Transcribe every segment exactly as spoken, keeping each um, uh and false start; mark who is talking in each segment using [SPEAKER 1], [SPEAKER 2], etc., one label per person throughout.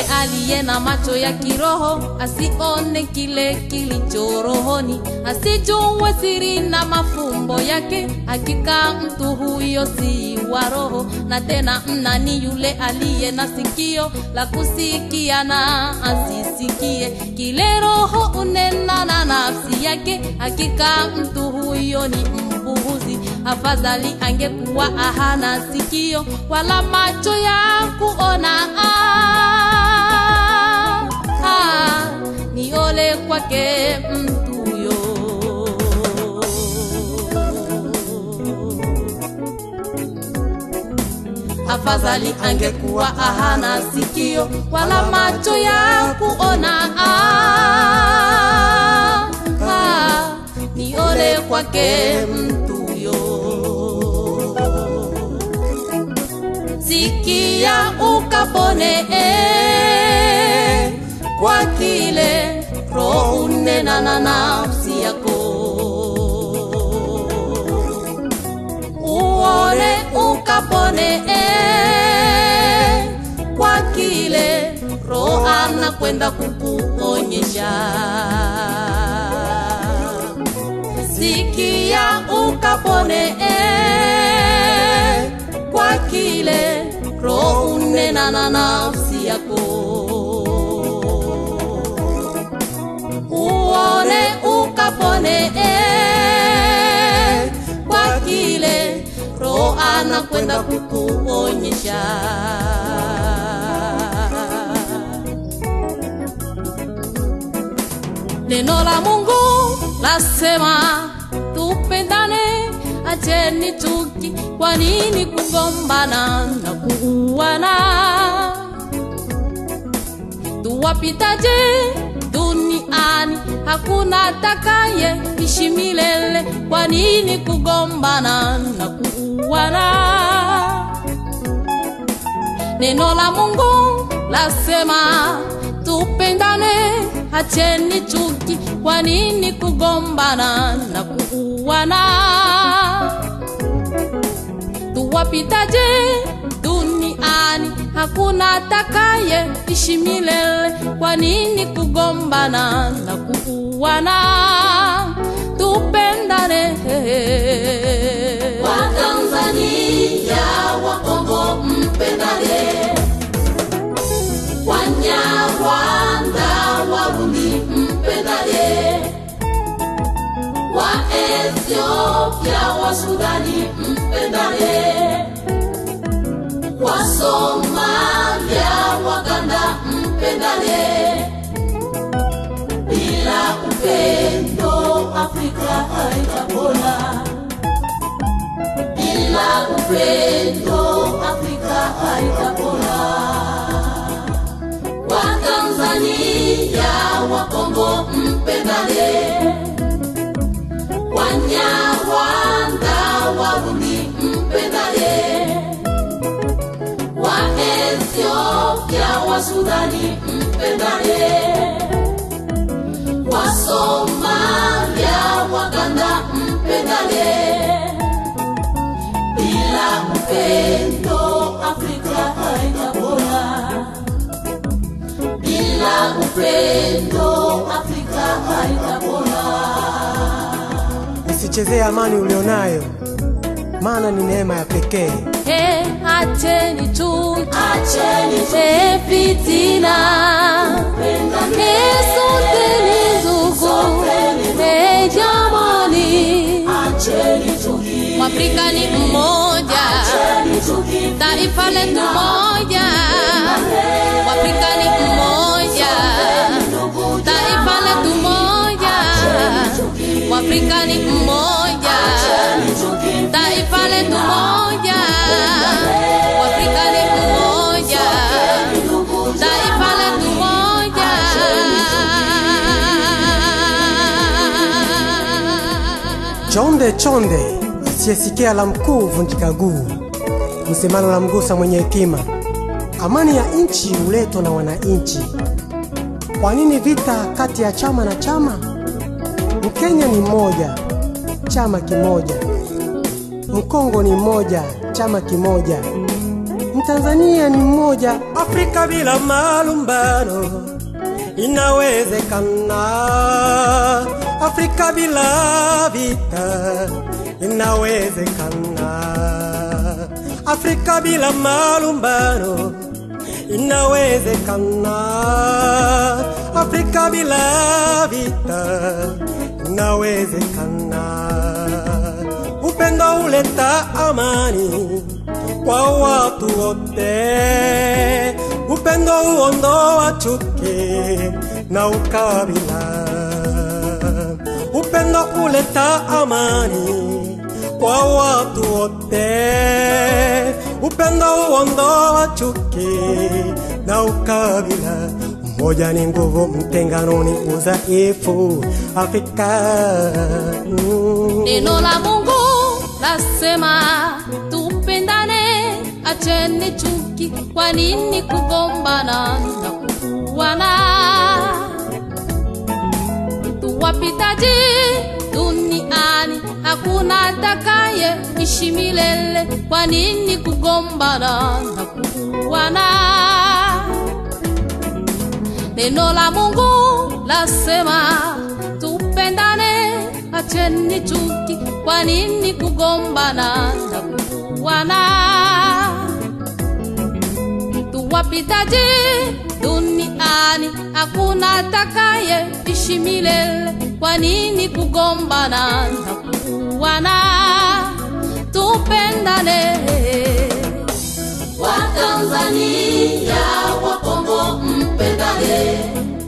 [SPEAKER 1] aliye na macho ya kiroho asione kile kilicho rohoni, asijue siri na mafumbo yake. Hakika mtu huyo si wa roho. Na tena mnani yule aliye na sikio la kusikia na asisikie kile roho unena na nafsi yake? Hakika mtu huyo ni mpuuzi. Afadhali angekuwa hana sikio wala macho ya kuona. Ah, ah, ni ole kwake mtu huyo. Afadhali angekuwa hana sikio wala macho ya kuona. Ah, ah, ni ole kwake mtu huyo. Sikia ukapone eh, kwa kile roho unena na nafsi yako. Uone ukapone eh, kwa kile roho anakwenda kukuonyesha. Sikia ukapone eh, kwa kile roho unena na nafsi yako. Uone ukapone eh, kwa kile roho anakwenda kukuonyesha. Neno la Mungu lasema tupendane, acheni chuki. Kwa nini kugombana na kuuana? Tuwapitaje duniani, hakuna atakaye ishi milele. Kwa nini kugombana na kuuana? Neno la Mungu lasema tupendane, acheni chuki. Kwa nini kugombana na kuuana? Tuwapitaje duniani, hakuna atakaye ishi milele. Kwa nini kugombana na kuuana? Tupendane.
[SPEAKER 2] Wa Tanzania wa Kongo mpendane, Wanyarwanda Warundi mpendane, wa Ethiopia wa Sudani mpendane, wa Somalia Waganda mpendane. Bila upendo Afrika haitapona. Bila upendo Afrika haitapona. Wa Tanzania wa Kongo mpendane, Wanyarwanda Warundi mpendane, wa Ethiopia wa Sudani mpendane, wa Somalia Waganda mpendane. Bila upendo Afrika haitapona. Bila upendo Afrika haitapona.
[SPEAKER 3] Usichezee amani ulionayo, maana ni neema ya pekee.
[SPEAKER 1] Eh, acheni chuki,
[SPEAKER 2] Acheni
[SPEAKER 1] eh, fitina, eh, soteni zugu, eh, jamani.
[SPEAKER 2] Acheni chuki.
[SPEAKER 1] Afrika ni mmoja,
[SPEAKER 2] Acheni chuki.
[SPEAKER 1] taifa letu moja. Afrika ni mmoja, taifa letu moja. Afrika ni mmoja, taifa letu moja. Afrika ni mmoja, taifa letu moja.
[SPEAKER 3] Chonde chonde, asiyesikia la mkuu vunjika guu. Msemano la mgusa mwenye hekima. Amani ya nchi huletwa na wananchi. Kwa nini vita kati ya chama na chama? Mkenya ni mmoja, chama kimoja. Mkongo ni mmoja, chama kimoja. Mtanzania ni mmoja. Afrika bila malumbano inawezekana. Afrika bila vita inawezekana. Afrika bila malumbano inawezekana. Afrika bila vita inawezekana. Upendo huleta amani kwa watu wote. Upendo huondoa chuki na ukabila. Upendo huleta amani kwa watu wote. Upendo huondoa chuki na ukabila. Umoja ni nguvu, mtengano ni udhaifu. Afrika mm.
[SPEAKER 1] Neno la Mungu lasema tupendane, acheni chuki. Kwa nini kugombana na kuuana? Tuwapitaji duniani, hakuna atakaye ishi milele. Kwa nini kugombana na kuuana? Neno la Mungu lasema tupendane, acheni chuki. Kwa nini kugombana na kuuana? Tuwapitaji duniani, hakuna atakaye ishi milele. Kwa nini kugombana na kuuana? Tupendane.
[SPEAKER 2] Watanzania wa Kongo mpendane,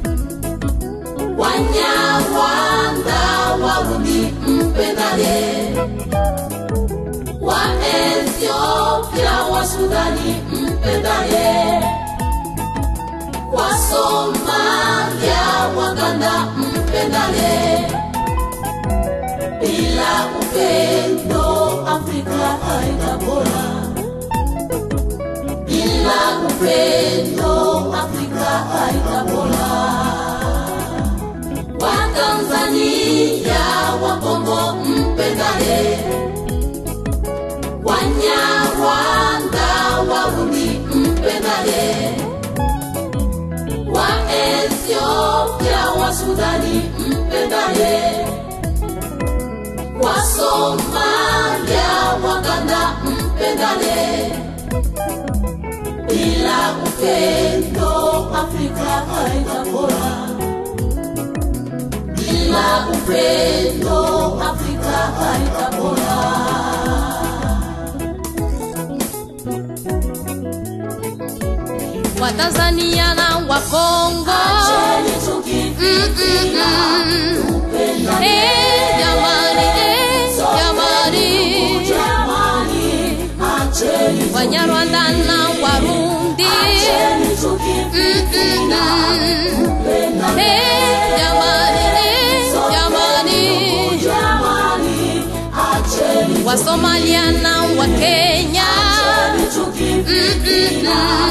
[SPEAKER 2] Wanyarwanda Warundi mpendane, wa Ethiopia wa Sudani mpendane, wa Somalia Waganda mpendane. Bila upendo Afrika haitapona. Bila upendo Afrika haitapona. Watanzania wa Kongo mpendane, Wanyarwanda Warundi mpendane, wa Ethiopia wa Sudani mpendane, wa Somalia Waganda mpendane. Bila upendo Afrika haitapona. Bila upendo Afrika haitapona.
[SPEAKER 1] Watanzania na wa Kongo,
[SPEAKER 2] acheni chuki, fitina, tupendane.
[SPEAKER 1] Eh, jamani, eh, jamani,
[SPEAKER 2] jamani, acheni chuki,
[SPEAKER 1] Wanyarwanda na Warundi,
[SPEAKER 2] acheni chuki, fitina, tupendane.
[SPEAKER 1] eh, jamani, eh, jamani,
[SPEAKER 2] jamani, acheni
[SPEAKER 1] wa Somalia na wa Kenya,
[SPEAKER 2] chuki, fitina,